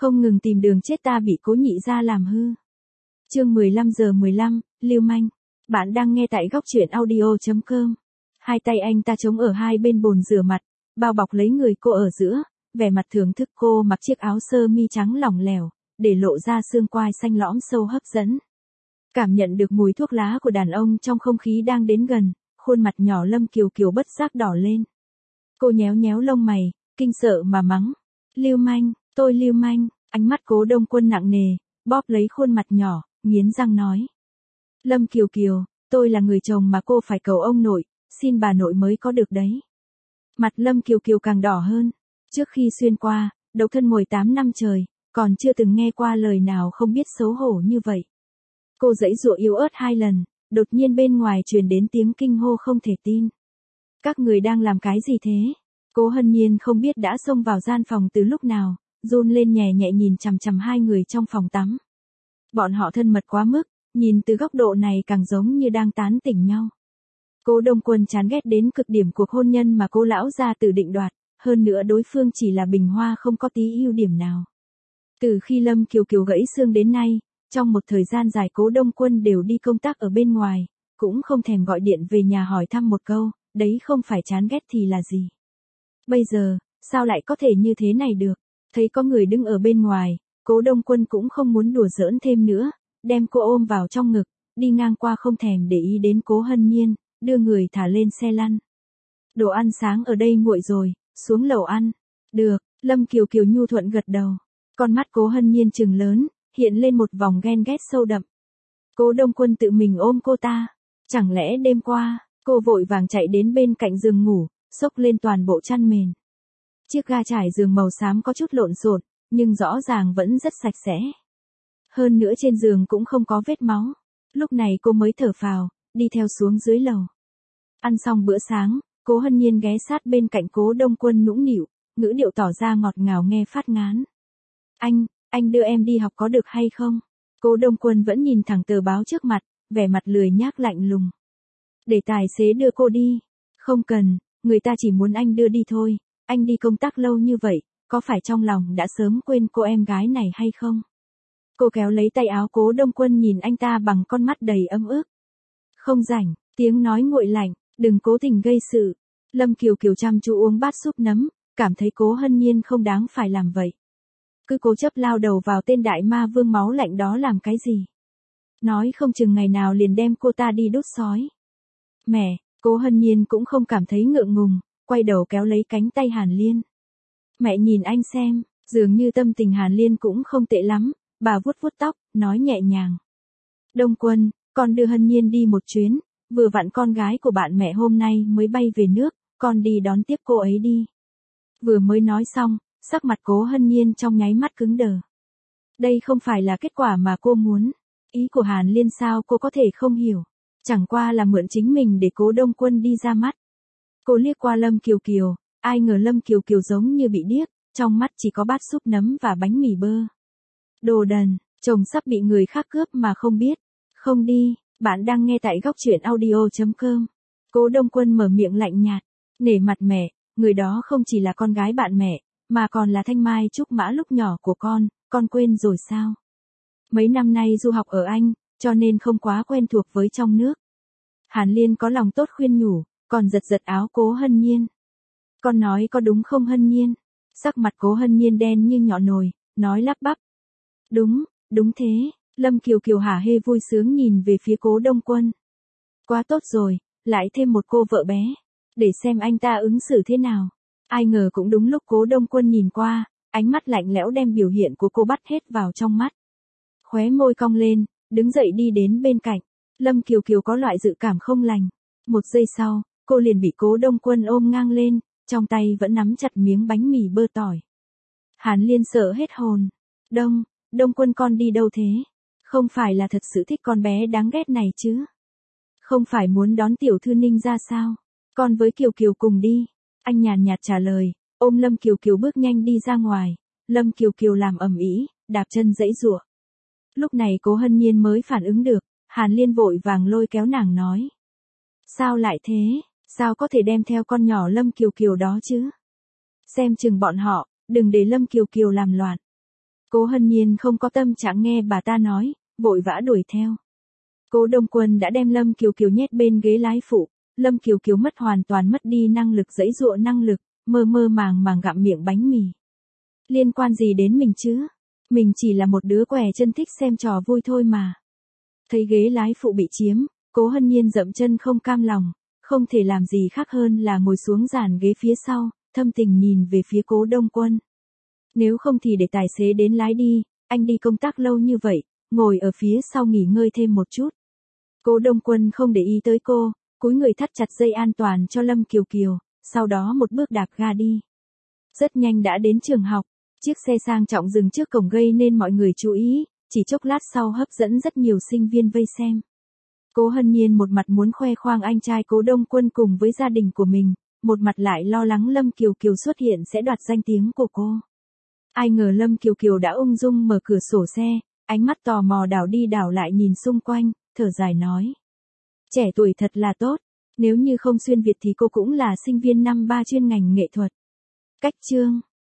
Không ngừng tìm đường chết ta bị cố nhị gia làm hư. Chương 15:15, lưu manh. Bạn đang nghe tại góc truyện audio.com. Hai tay anh ta chống ở hai bên bồn rửa mặt, bao bọc lấy người cô ở giữa, vẻ mặt thưởng thức cô mặc chiếc áo sơ mi trắng lỏng lẻo, để lộ ra xương quai xanh lõm sâu hấp dẫn. Cảm nhận được mùi thuốc lá của đàn ông trong không khí đang đến gần, khuôn mặt nhỏ Lâm Kiều Kiều bất giác đỏ lên. Cô nhéo nhéo lông mày, kinh sợ mà mắng. Lưu manh, tôi lưu manh. Ánh mắt Cố Đông Quân nặng nề, bóp lấy khuôn mặt nhỏ, nghiến răng nói. Lâm Kiều Kiều, tôi là người chồng mà cô phải cầu ông nội, xin bà nội mới có được đấy. Mặt Lâm Kiều Kiều càng đỏ hơn. Trước khi xuyên qua, độc thân ngồi 8 năm trời, còn chưa từng nghe qua lời nào không biết xấu hổ như vậy. Cô giãy giụa yếu ớt 2 lần, đột nhiên bên ngoài truyền đến tiếng kinh hô không thể tin. Các người đang làm cái gì thế? Cố Hân Nhiên không biết đã xông vào gian phòng từ lúc nào, run lên nhẹ nhẹ nhìn chằm chằm hai người trong phòng tắm. Bọn họ thân mật quá mức, nhìn từ góc độ này càng giống như đang tán tỉnh nhau. Cố Đông Quân chán ghét đến cực điểm cuộc hôn nhân mà Cố lão gia tử định đoạt, hơn nữa đối phương chỉ là bình hoa không có tí ưu điểm nào. Từ khi Lâm Kiều Kiều gãy xương đến nay, trong một thời gian dài Cố Đông Quân đều đi công tác ở bên ngoài, cũng không thèm gọi điện về nhà hỏi thăm một câu, đấy không phải chán ghét thì là gì. Bây giờ, sao lại có thể như thế này được? Thấy có người đứng ở bên ngoài, Cố Đông Quân cũng không muốn đùa giỡn thêm nữa, đem cô ôm vào trong ngực, đi ngang qua không thèm để ý đến Cố Hân Nhiên, đưa người thả lên xe lăn. Đồ ăn sáng ở đây nguội rồi, xuống lầu ăn. Được, Lâm Kiều Kiều nhu thuận gật đầu. Con mắt Cố Hân Nhiên trừng lớn, hiện lên một vòng ghen ghét sâu đậm. Cố Đông Quân tự mình ôm cô ta. Chẳng lẽ đêm qua, cô vội vàng chạy đến bên cạnh giường ngủ, xốc lên toàn bộ chăn mền. Chiếc ga trải giường màu xám có chút lộn xộn, nhưng rõ ràng vẫn rất sạch sẽ. Hơn nữa trên giường cũng không có vết máu. Lúc này cô mới thở phào, đi theo xuống dưới lầu. Ăn xong bữa sáng, Cố Hân Nhiên ghé sát bên cạnh Cố Đông Quân nũng nịu, ngữ điệu tỏ ra ngọt ngào nghe phát ngán. Anh đưa em đi học có được hay không? Cố Đông Quân vẫn nhìn thẳng tờ báo trước mặt, vẻ mặt lười nhác lạnh lùng. Để tài xế đưa cô đi. Không cần, người ta chỉ muốn anh đưa đi thôi. Anh đi công tác lâu như vậy, có phải trong lòng đã sớm quên cô em gái này hay không? Cô kéo lấy tay áo Cố Đông Quân nhìn anh ta bằng con mắt đầy ấm ức. Không rảnh, tiếng nói nguội lạnh, đừng cố tình gây sự. Lâm Kiều Kiều chăm chú uống bát súp nấm, cảm thấy Cố Hân Nhiên không đáng phải làm vậy. Cứ cố chấp lao đầu vào tên đại ma vương máu lạnh đó làm cái gì? Nói không chừng ngày nào liền đem cô ta đi đốt sói. Mẹ, Cố Hân Nhiên cũng không cảm thấy ngượng ngùng, quay đầu kéo lấy cánh tay Hàn Liên. Mẹ nhìn anh xem, dường như tâm tình Hàn Liên cũng không tệ lắm, bà vuốt vuốt tóc, nói nhẹ nhàng. Đông Quân, con đưa Hân Nhiên đi một chuyến, vừa vặn con gái của bạn mẹ hôm nay mới bay về nước, con đi đón tiếp cô ấy đi. Vừa mới nói xong, sắc mặt Cố Hân Nhiên trong nháy mắt cứng đờ. Đây không phải là kết quả mà cô muốn. Ý của Hàn Liên sao cô có thể không hiểu. Chẳng qua là mượn chính mình để Cố Đông Quân đi ra mắt. Cô liếc qua Lâm Kiều Kiều, ai ngờ Lâm Kiều Kiều giống như bị điếc, trong mắt chỉ có bát súp nấm và bánh mì bơ. Đồ đần, chồng sắp bị người khác cướp mà không biết. Không đi, bạn đang nghe tại góc truyện audio.com. Cố Đông Quân mở miệng lạnh nhạt, nể mặt mẹ, người đó không chỉ là con gái bạn mẹ, mà còn là thanh mai trúc mã lúc nhỏ của con quên rồi sao? Mấy năm nay du học ở Anh, cho nên không quá quen thuộc với trong nước. Hàn Liên có lòng tốt khuyên nhủ, còn giật giật áo Cố Hân Nhiên. Con nói có đúng không Hân Nhiên? Sắc mặt Cố Hân Nhiên đen như nhọ nồi, nói lắp bắp. Đúng thế. Lâm Kiều Kiều hả hê vui sướng nhìn về phía Cố Đông Quân. Quá tốt rồi, lại thêm một cô vợ bé. Để xem anh ta ứng xử thế nào. Ai ngờ cũng đúng lúc Cố Đông Quân nhìn qua, ánh mắt lạnh lẽo đem biểu hiện của cô bắt hết vào trong mắt. Khóe môi cong lên, đứng dậy đi đến bên cạnh. Lâm Kiều Kiều có loại dự cảm không lành. Một giây sau, cô liền bị Cố Đông Quân ôm ngang lên, trong tay vẫn nắm chặt miếng bánh mì bơ tỏi. Hàn Liên sợ hết hồn. Đông Quân con đi đâu thế? Không phải là thật sự thích con bé đáng ghét này chứ? Không phải muốn đón tiểu thư Ninh ra sao? Con với Kiều Kiều cùng đi. Anh nhàn nhạt trả lời, ôm Lâm Kiều Kiều bước nhanh đi ra ngoài. Lâm Kiều Kiều làm ầm ĩ, đạp chân giãy giụa. Lúc này Cố Hân Nhiên mới phản ứng được, Hàn Liên vội vàng lôi kéo nàng nói. Sao lại thế? Sao có thể đem theo con nhỏ Lâm Kiều Kiều đó chứ? Xem chừng bọn họ, đừng để Lâm Kiều Kiều làm loạn. Cố Hân Nhiên không có tâm trạng nghe bà ta nói, vội vã đuổi theo. Cố Đông Quân đã đem Lâm Kiều Kiều nhét bên ghế lái phụ, Lâm Kiều Kiều hoàn toàn mất đi năng lực giãy giụa năng lực, mơ mơ màng màng gặm miệng bánh mì. Liên quan gì đến mình chứ? Mình chỉ là một đứa què chân thích xem trò vui thôi mà. Thấy ghế lái phụ bị chiếm, Cố Hân Nhiên dậm chân không cam lòng, không thể làm gì khác hơn là ngồi xuống dàn ghế phía sau, thâm tình nhìn về phía Cố Đông Quân. Nếu không thì để tài xế đến lái đi, anh đi công tác lâu như vậy, ngồi ở phía sau nghỉ ngơi thêm một chút. Cố Đông Quân không để ý tới cô, cúi người thắt chặt dây an toàn cho Lâm Kiều Kiều, sau đó một bước đạp ga đi. Rất nhanh đã đến trường học, chiếc xe sang trọng dừng trước cổng gây nên mọi người chú ý, chỉ chốc lát sau hấp dẫn rất nhiều sinh viên vây xem. Cố Hân Nhiên một mặt muốn khoe khoang anh trai Cố Đông Quân cùng với gia đình của mình, một mặt lại lo lắng Lâm Kiều Kiều xuất hiện sẽ đoạt danh tiếng của cô. Ai ngờ Lâm Kiều Kiều đã ung dung mở cửa sổ xe, ánh mắt tò mò đảo đi đảo lại nhìn xung quanh, thở dài nói. Trẻ tuổi thật là tốt, nếu như không xuyên Việt thì cô cũng là sinh viên năm 3 chuyên ngành nghệ thuật. Cách chương